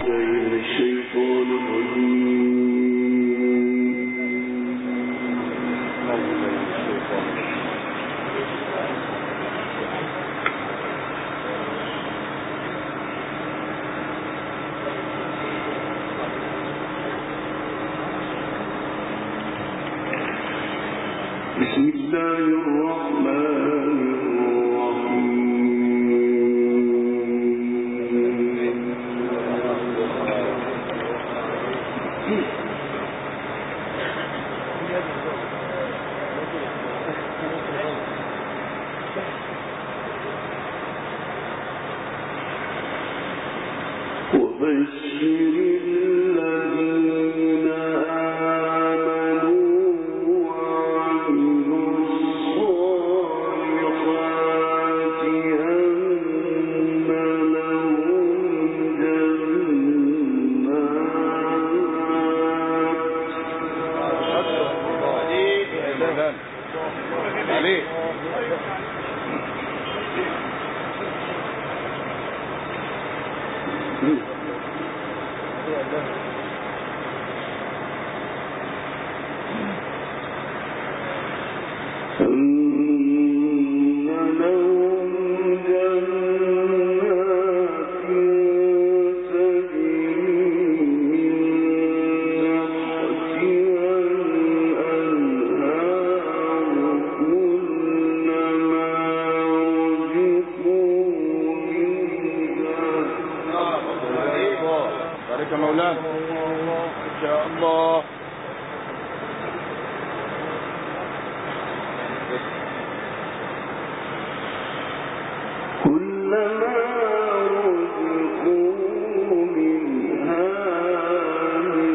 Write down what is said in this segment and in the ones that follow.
بسم الله الرحمن الرحيم وبشر الذين آمنوا وعملوا الصالحات أن لهم جنات عليك بارك مولانا ان شاء الله. كلما رزقوا منها من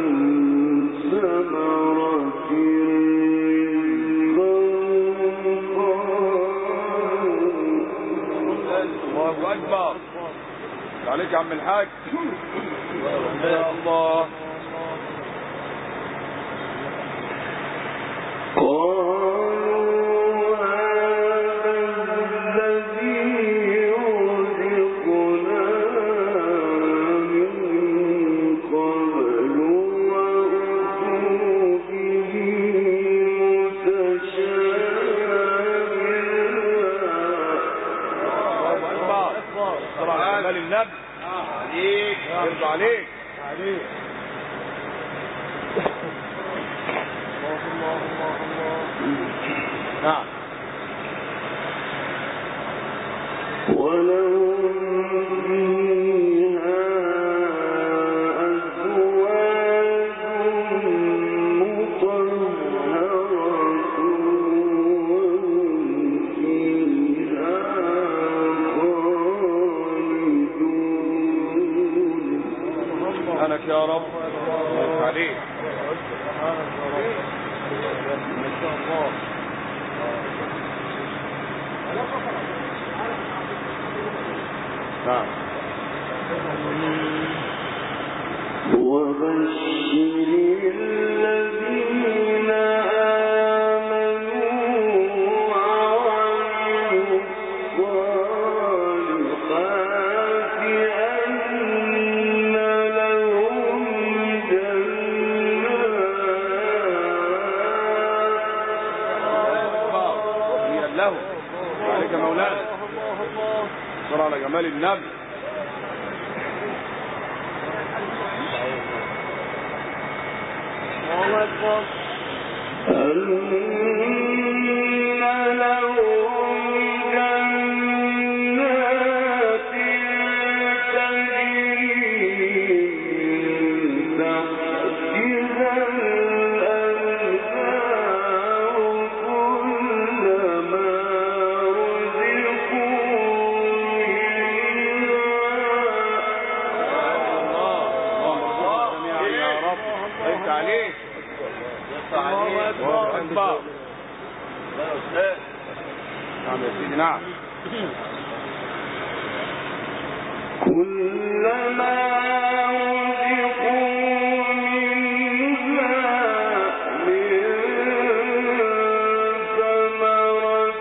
ثمرة الله اكبر عليك يا عم الحاج ان شاء الله. النبي عليك يرضى عليك الله نعم. ولو فيها أزواج مطهرة فيها خالدون. أنك يا رب عليك ما شاء الله. نعم. وبشر الذين آمنوا وعملوا الصالحات أن لهم جنات له عليك مولانا صل على جمال النبي. الله أكبر. أن لهم جنات تجري من تحتها الأنهار كلما عليك الله أكبر. نعم يا سيدي نعم. كلما رزقوا منها من ثمرة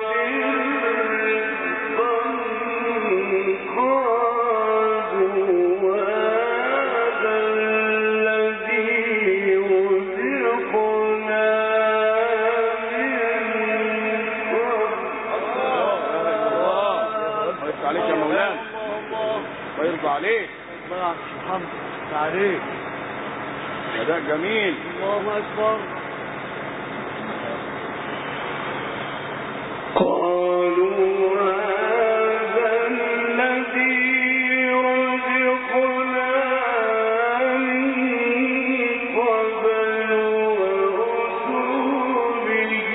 رزقا قالوا هذا عليك. الله يا عم محمد عليك. أداء جميل. الله أكبر. قالوا هذا الذي رزقنا من قبل وأتوا به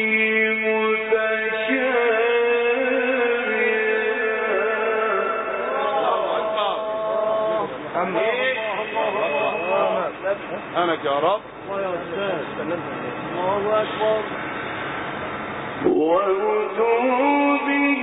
أمك يا رب. الله يا أستاذ. الله أكبر. وأتوا به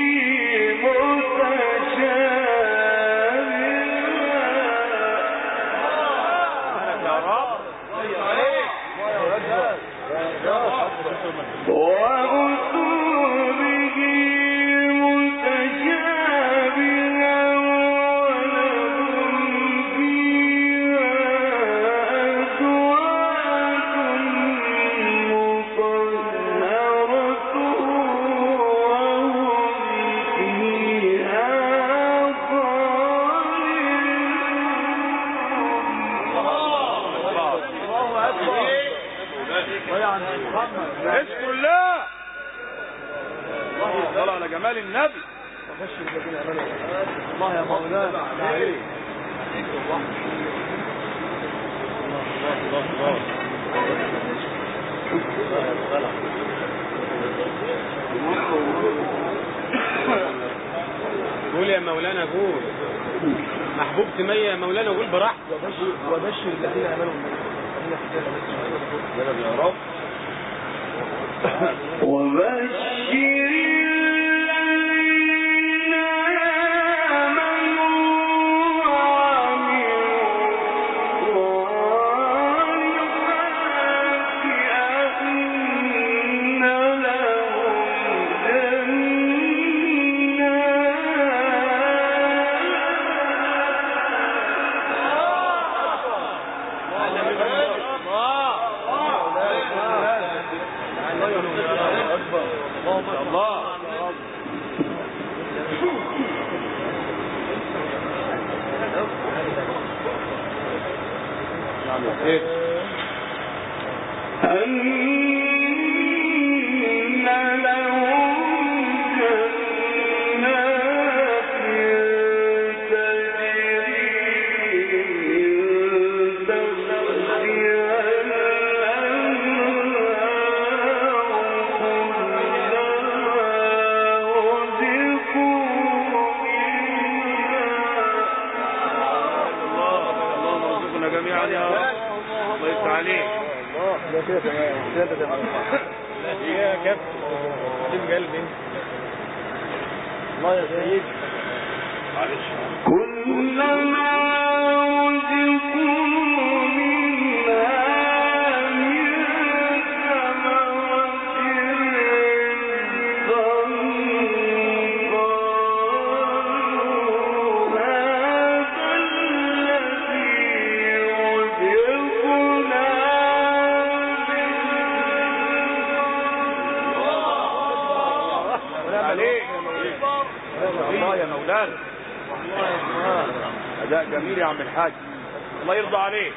اشكر الله. صل على جمال النبي. الله يا مولانا عليك. قول يا مولانا قول. محبوب سمية يا مولانا قول براحتك. وبشر الذين امنوا يا رب. الله يا سيدي. كلما رزقوا منها من ثمرة رزقا قالوا هذا الذي رزقنا الله يا مولانا. أداء جميل يا عم الحاج. الله يرضى عليك.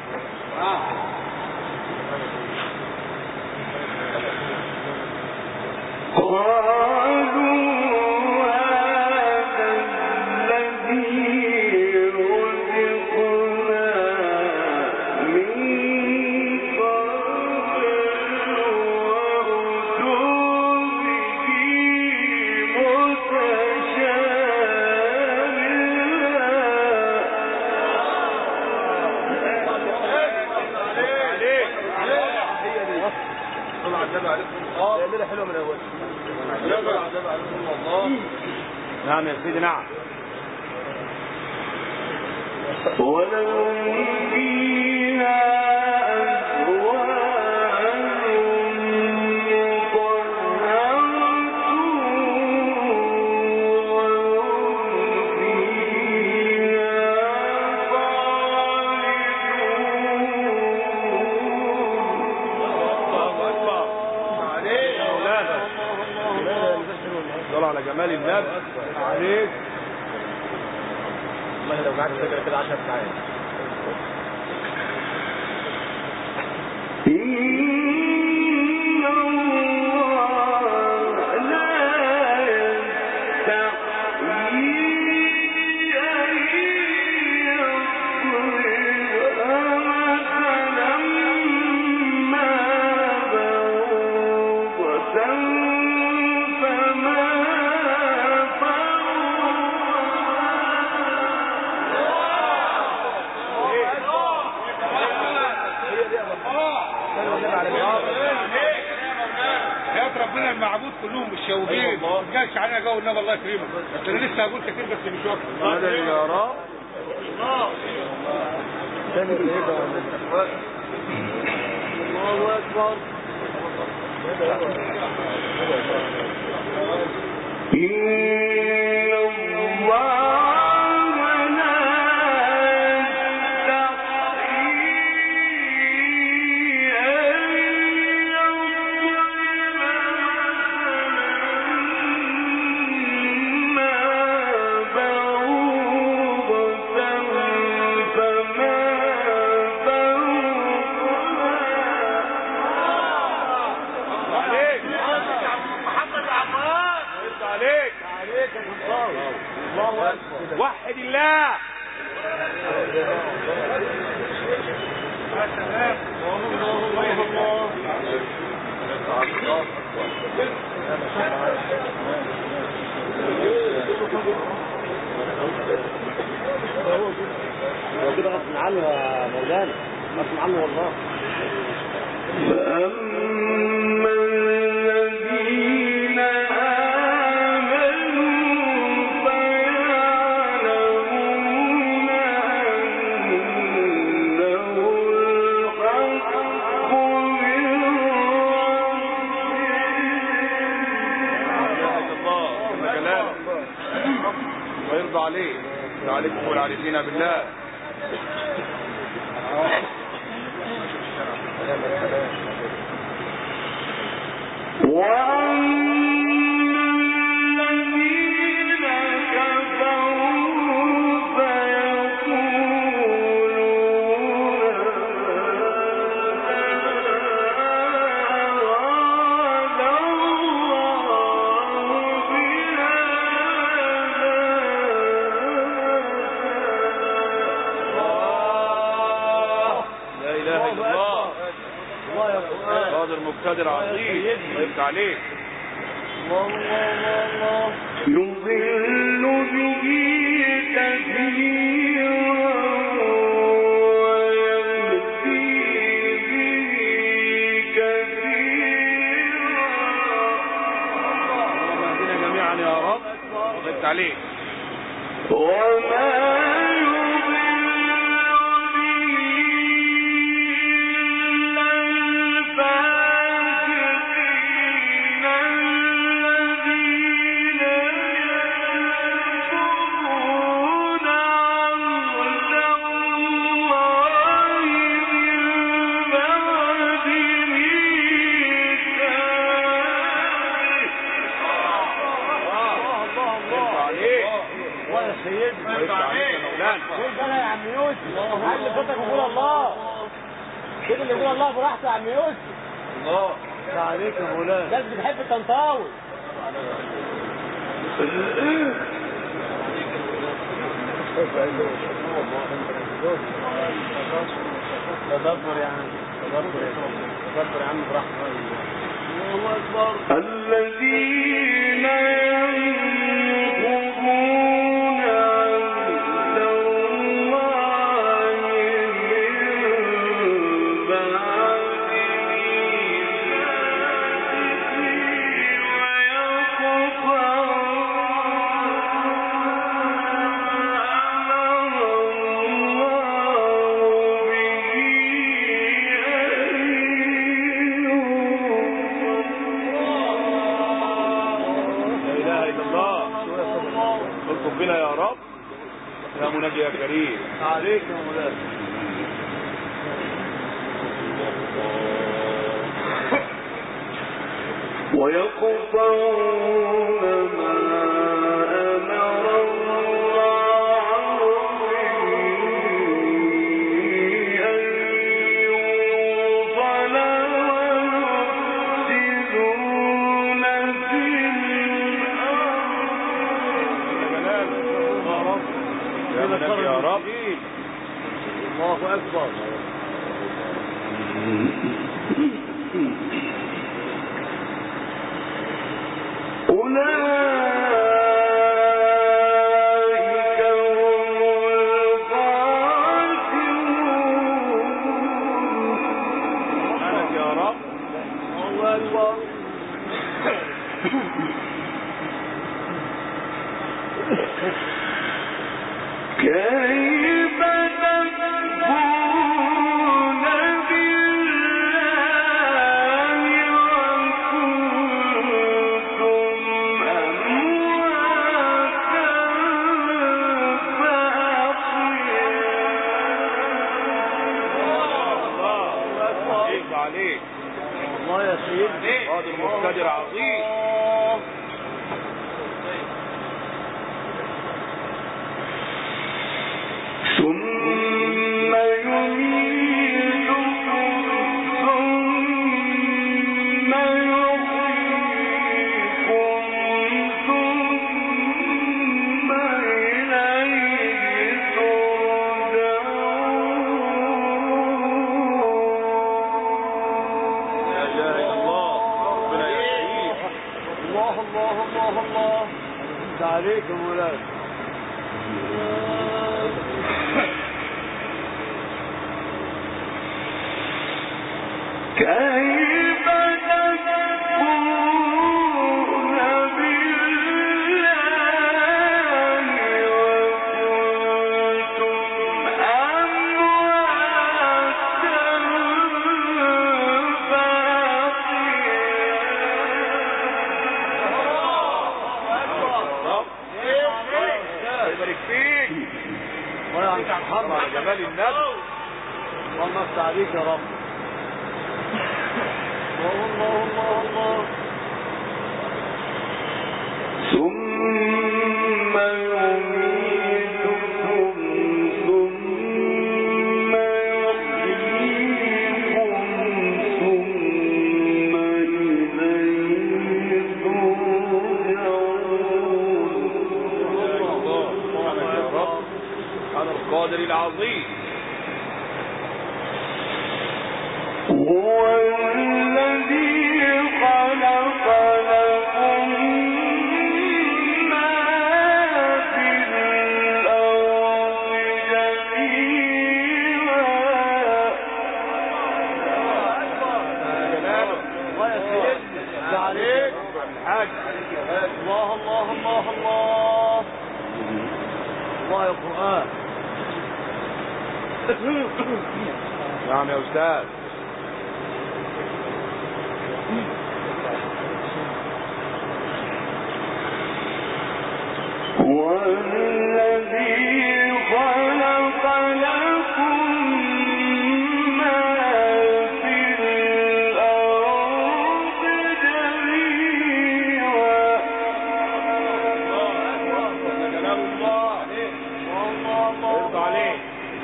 حلوه من اول. نعم يا سيدي نعم. ولهم فيها أزواج مطهرة وهم فيها صل على جمال النبي عليك. معاك فكرة كده 10 ساعات. ربنا المعبود كلهم متشوقين ما جاش علينا جو النبي الله يكرمك بس انا لسه هقول كتير بس مش وقت هذا يا رب الله أكبر. وحد الله لو كده غصب عنه يا مولانا غصب عنه والله. فأما الذين آمنوا فيعلمون أنه الحق من ربهم ويرضى عليه عليكم والعارفين بالله. والذين كفروا فيقولون أراد الله لا اله الا الله. الله يا قرآن. قادر مقتدر عظيم ويرضى عليه. الله يضل به كثيرا ويهدي به كثيرا. اللهم اهدنا جميعا يا رب ويرضى عليه. وما يضل به إلا الفاسقين الذين يكفرون عهد الله من بعد الله يا سيدنا. ويرضى عليك يا مولانا. قول بقى يا عم يوسف. عايز صوتك يقول الله. كده اللي يقول الله براحته يا عم يوسف. الله عليك يا مولانا. الناس بتحب التنطاوي. تدبر يا عم تدبر يا عم براحتك. الله اكبر. الذين ينقضون عهد الله من بعد بنا يا رب يا مناجي يا كريم. عليك يا مولانا. ويقطعون ما أمر الله به الله أكبر. أولئك هم الخاسرون. سبحانك يا رب. الله أكبر. كيف تكفرون بالله وكنتم أمواتا عليك عليك. الله يا سيدي. قادر مقتدر عظيم. ثم يميتكم ثم يحييكم ثم إليه ترجعون. لا اله الا الله. ربنا يحييك. الله الله الله الله. انت عليك يا مولاي. كيف تكفرون بالله وكنتم أمواتا الله يبارك فيك. الله يعطيك محمد على جمال النبي. الله يفتح عليك يا رب. الله الله الله الله. ثم يميتكم ثم يحييكم ثم إليه ترجعون. سبحانك يا رب. سبحان القادر العظيم. هو الذي خلق لكم ما في الأرض جميعا. الله يا سيدي. انت عليك. الحاج. الله الله الله الله. الله يا قرآن. نعم يا استاذ. هو الذي خلق لكم ما في الأرض جميعا. كلام الله. يرضى عليك.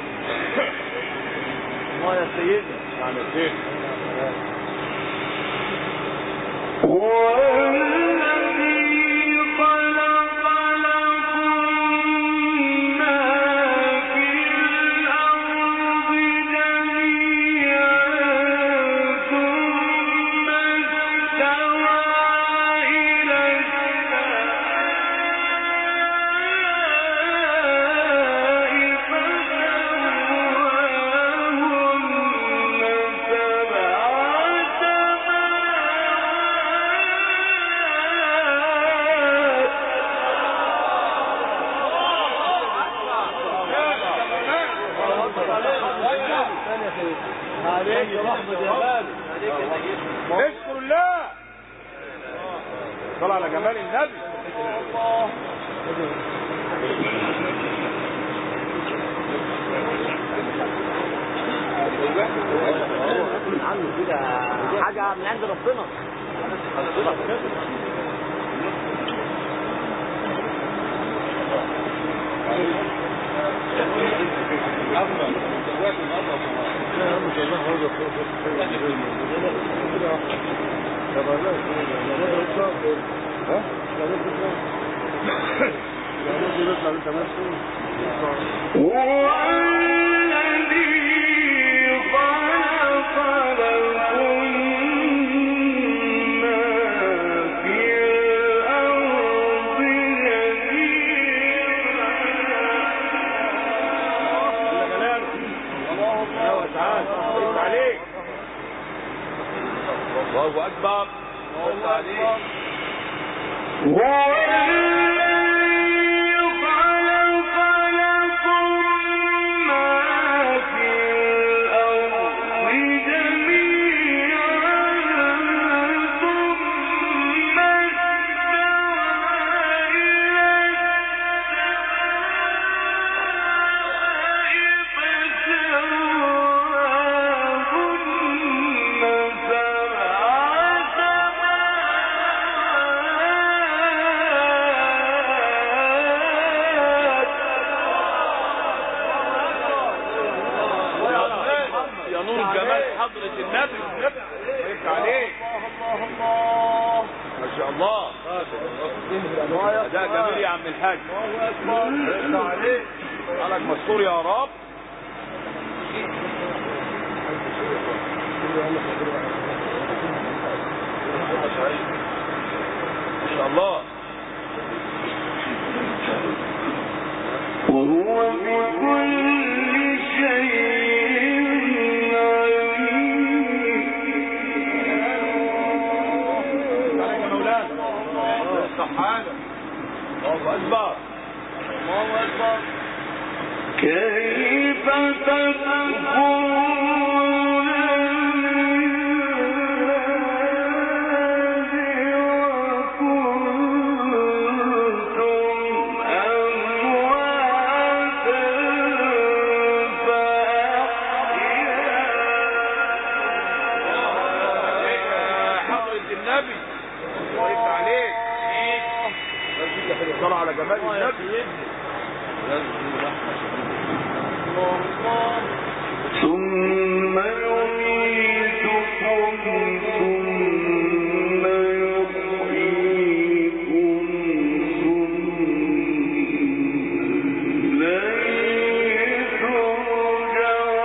الله يا سيدي. يعني الشيخ. هو الذي خلق لكم ما في الأرض جميعا ثم استوى إلى السماء فسواهن سبع عليك يا رحمة يا غالي. اشكر الله. صل على جمال النبي. الله. عنه كده حاجة من عند ربنا. هو الذي تعالى عليك. الله اكبر. الله عليك. ده جميل يا عم الحاج. عليك مستور يا رب. ما شاء الله. وهو بكل شيء الله أكبر. الله أكبر. كيف تكفرون على جمال النبي. ثم يميتكم ثم يحييكم ثم إليه ترجعون.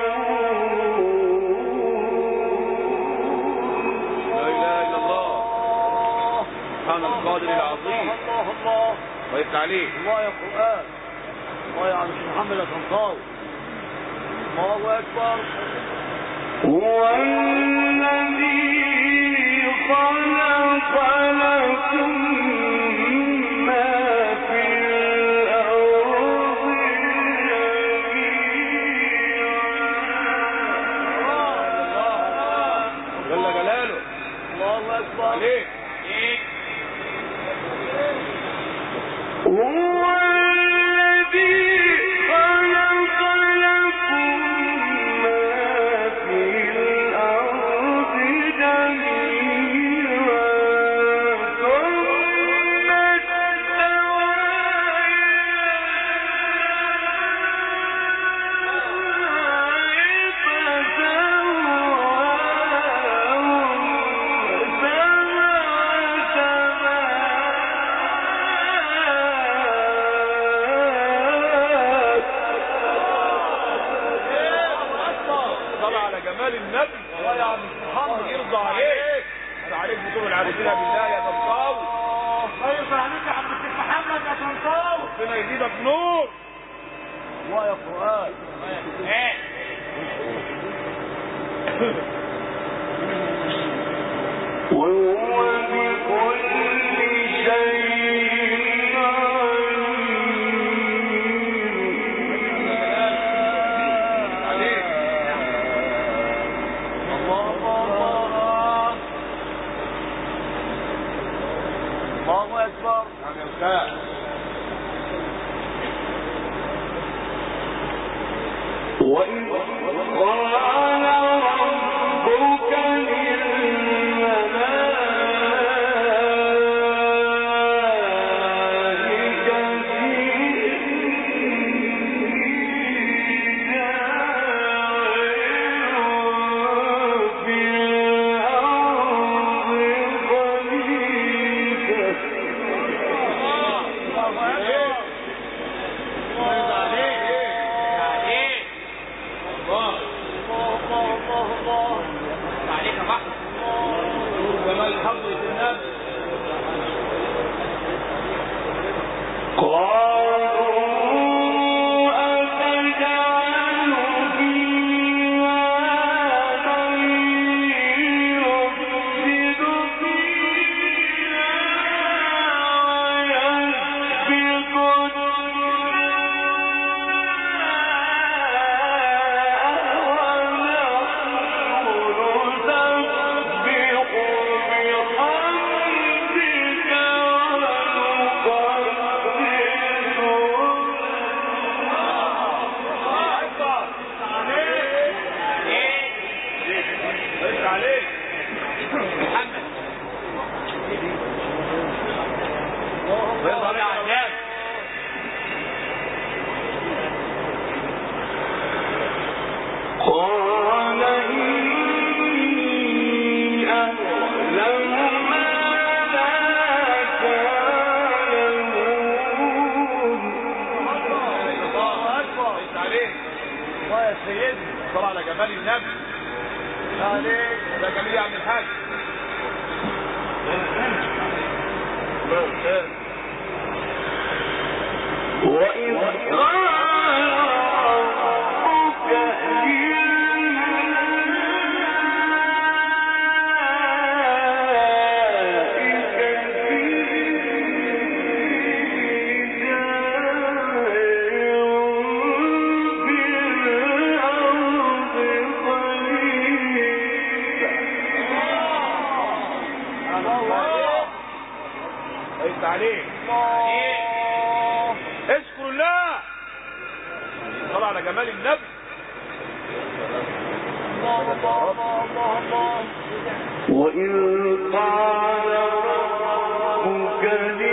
لا إله إلا الله. سبحان القادر العظيم. الله ويفتح عليك. الله يا قرآن. الله يا عم محمد الخنصاوي. الله أكبر. هو الذي خلق لكم ما في الأرض جميعا. جل جلاله. الله أكبر. عليك. هو الذي خلق لكم ما في الأرض جميعا ثم استوى النبي. الله يا عم محمد يرضى عليك. انا عليك بطول العارفين بالله يا طنطاوي. الله يرضى عليك يا عم محمد يا طنطاوي. ربنا يزيدك نور. الله يا قرآن. وهو بكل شيء الله أكبر. وإذ قال ربك للملائكة صل على جمال النبي. عليك ده جميل يا عم الحاج. وإذ قال ربك عليه اذكر الله. صل على جمال النبي. وإذ قال ربك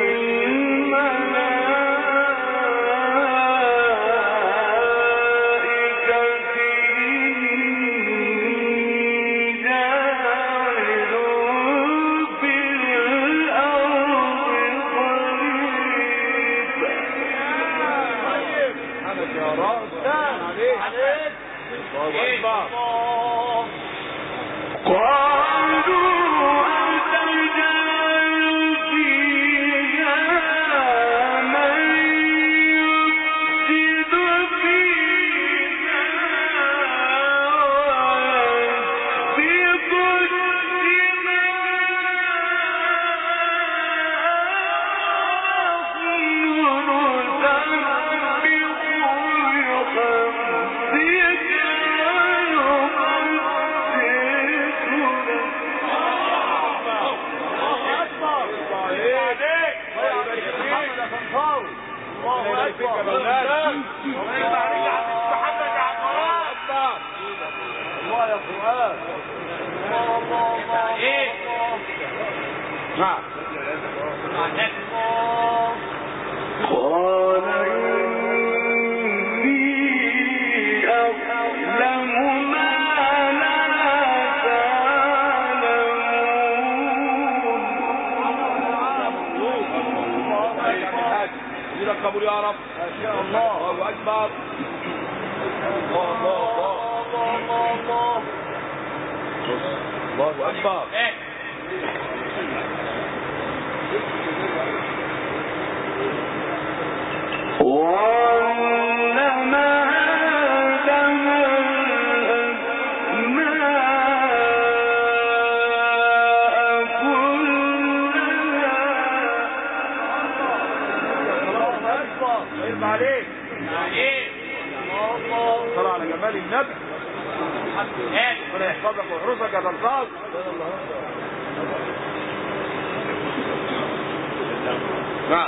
قبول يا رب. ما شاء الله. الله اكبر. الله الله الله الله الله اكبر. عليك صل على جمال النبي. ربنا يحفظك ويحرسك يا دلطاس. نعم.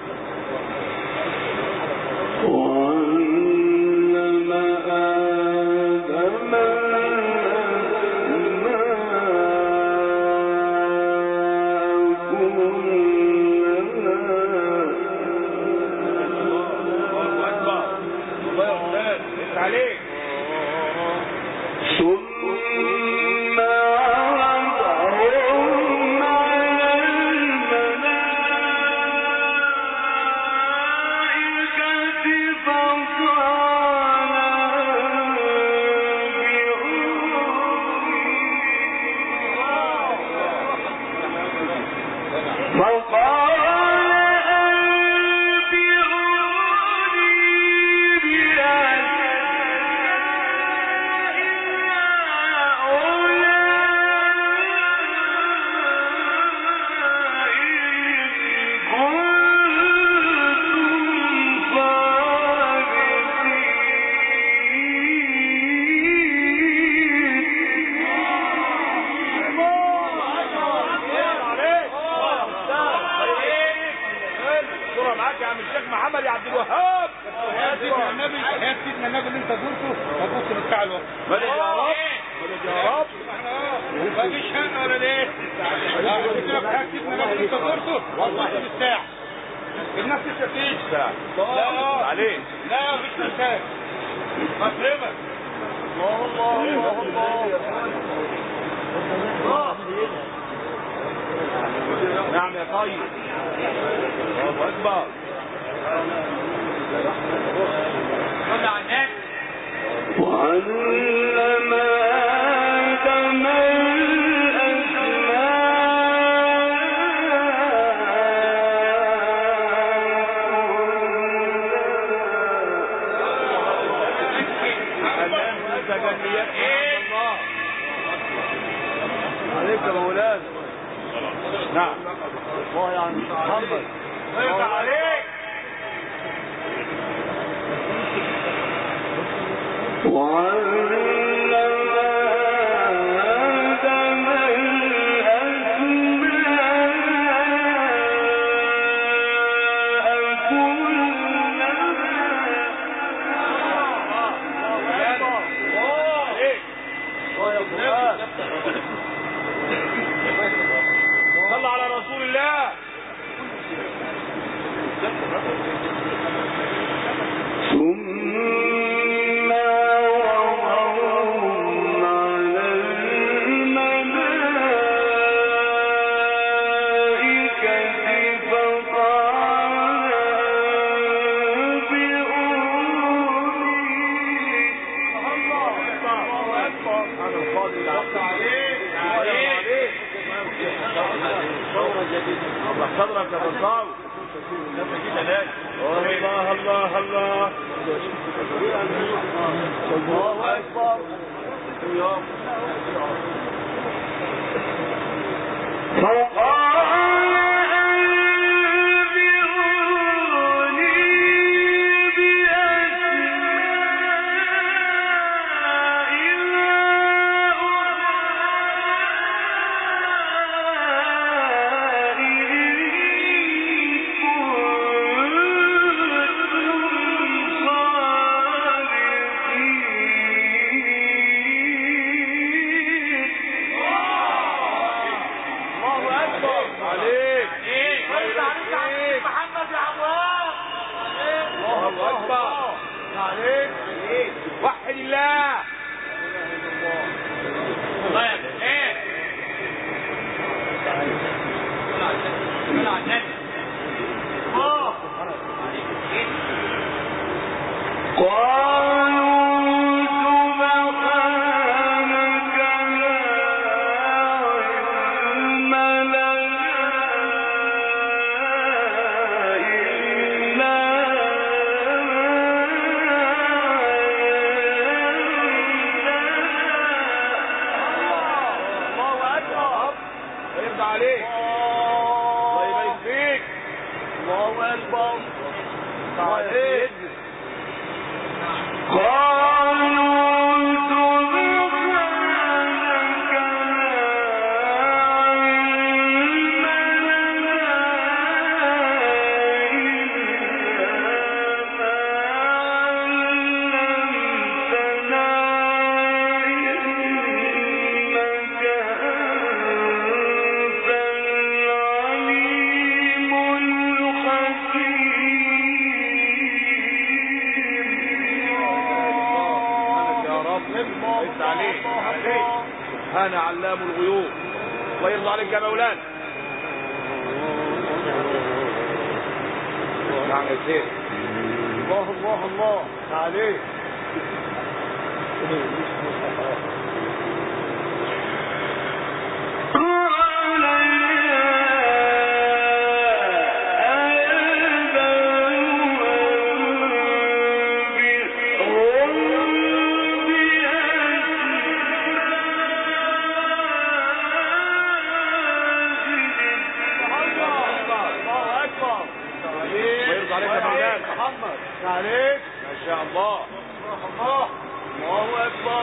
نعم يا طيب. الله اكبر. صل على النبي. وعلم آدم عليك يا مولانا. نعم الله يعني محمد ويرضى عليك. وعلم آدم الأسماء كلها. صلى على رسول الله. ثم وقعهم على الملائكة فقال صدرك يا بنصاوي. الله الله الله. الله أكبر. وحد الله. عليك. الله يبارك فيك. الله أكبر. عليك. أنا علام الغيوب. الله يرضى عليك يا مولانا. نعم يا شيخ. الله الله الله عليك. عليك ما شاء الله. الله الله أكبر.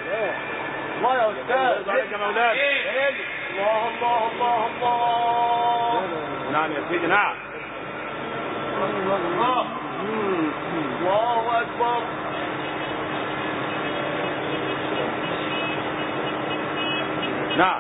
الله يا أستاذ. الله يا مولانا. الله الله الله الله. نعم يا سيدي نعم. الله أكبر. نعم.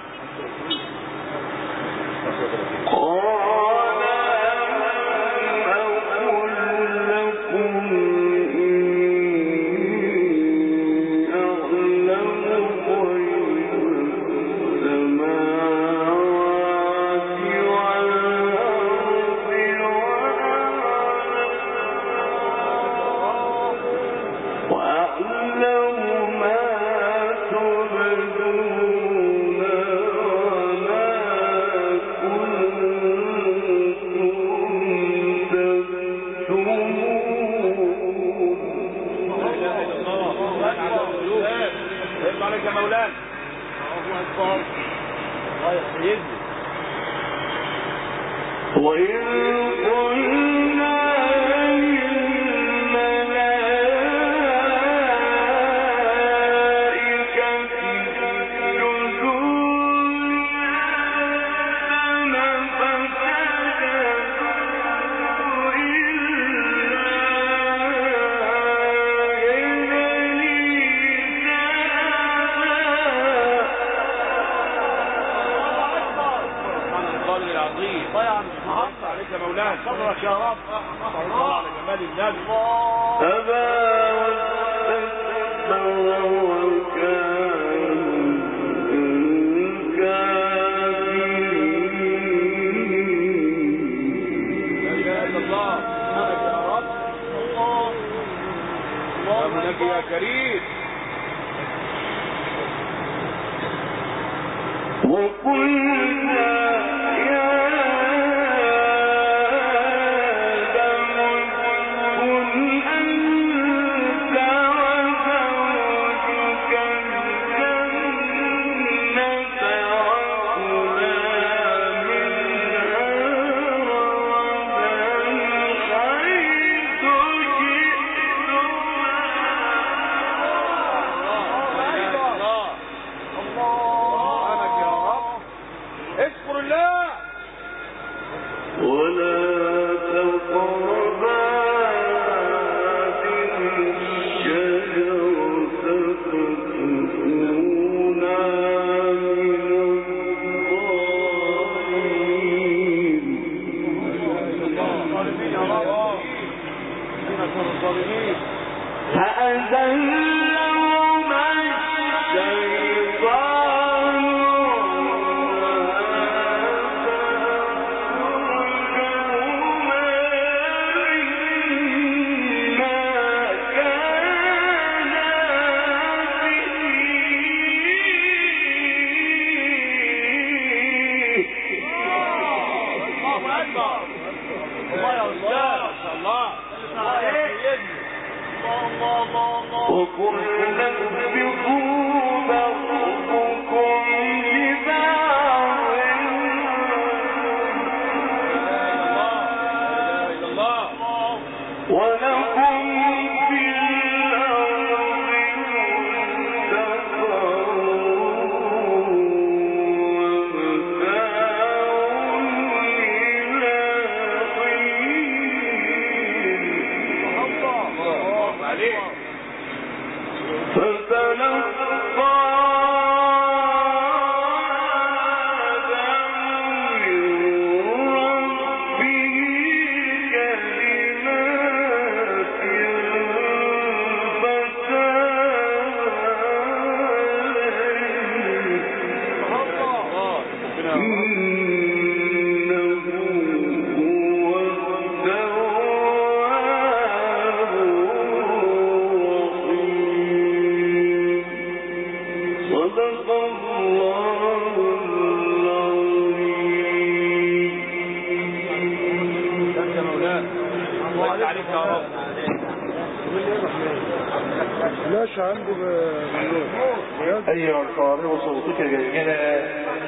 أيها القارئ صوتك جيدا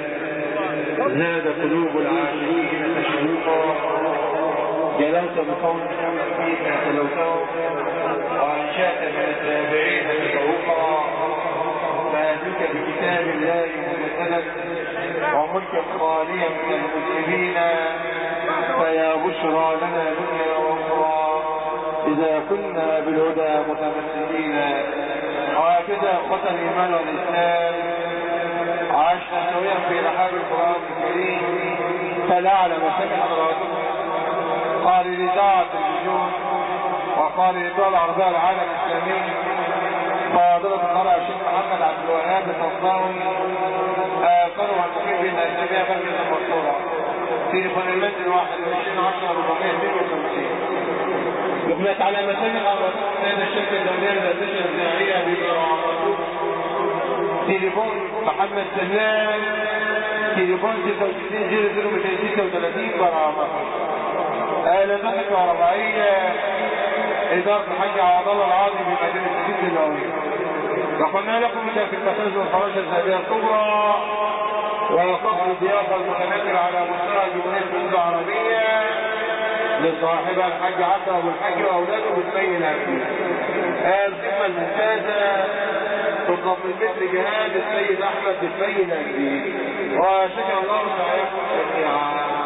زاد قلوب العاشقين تشويقا جلوت بقول فيك تلوته وأنشأت من التابعين تشوقا فأتيك بكتاب الله منزلا وملكا خاليا من المسلمين بشرى لنا دنيا واخرى اذا كنا بالهدى متمسكين. وهكذا اخوة الايمان والاسلام عاشنا سويا في رحاب القران الكريم. فلعل مسامع حضراتكم قال لإذاعة التلفزيون وقال للدول العربية العالم الإسلامي فاضلة القارئ الشيخ محمد عبد الوهاب الطنطاوي قالوا عن مقيم بين الأسابيع بكرة المنصورة تليفون المنزل 2110-452. يقلت على مسامع حضراتكم هذا الشركة الدولية للأندية الإذاعية بمراعاة تليفون محمد سلام تليفون 66 برامج. لمسك وربعية إدارة الحاج عبد الله العاضي بمدينة الجد النووية. وقلنا لكم في المخازن والفراشة الذهبية الكبرى وقصر الضيافة المتنكر على مستوى الجمهورية الفنون العربية لصاحبها الحاج عبد أبو الحاج وأولاده بالبين الأمين. الخدمة الممتازة تقدم مثل جهاد السيد أحمد بالبين الأمين. وشكر الله سعيكم جميعا.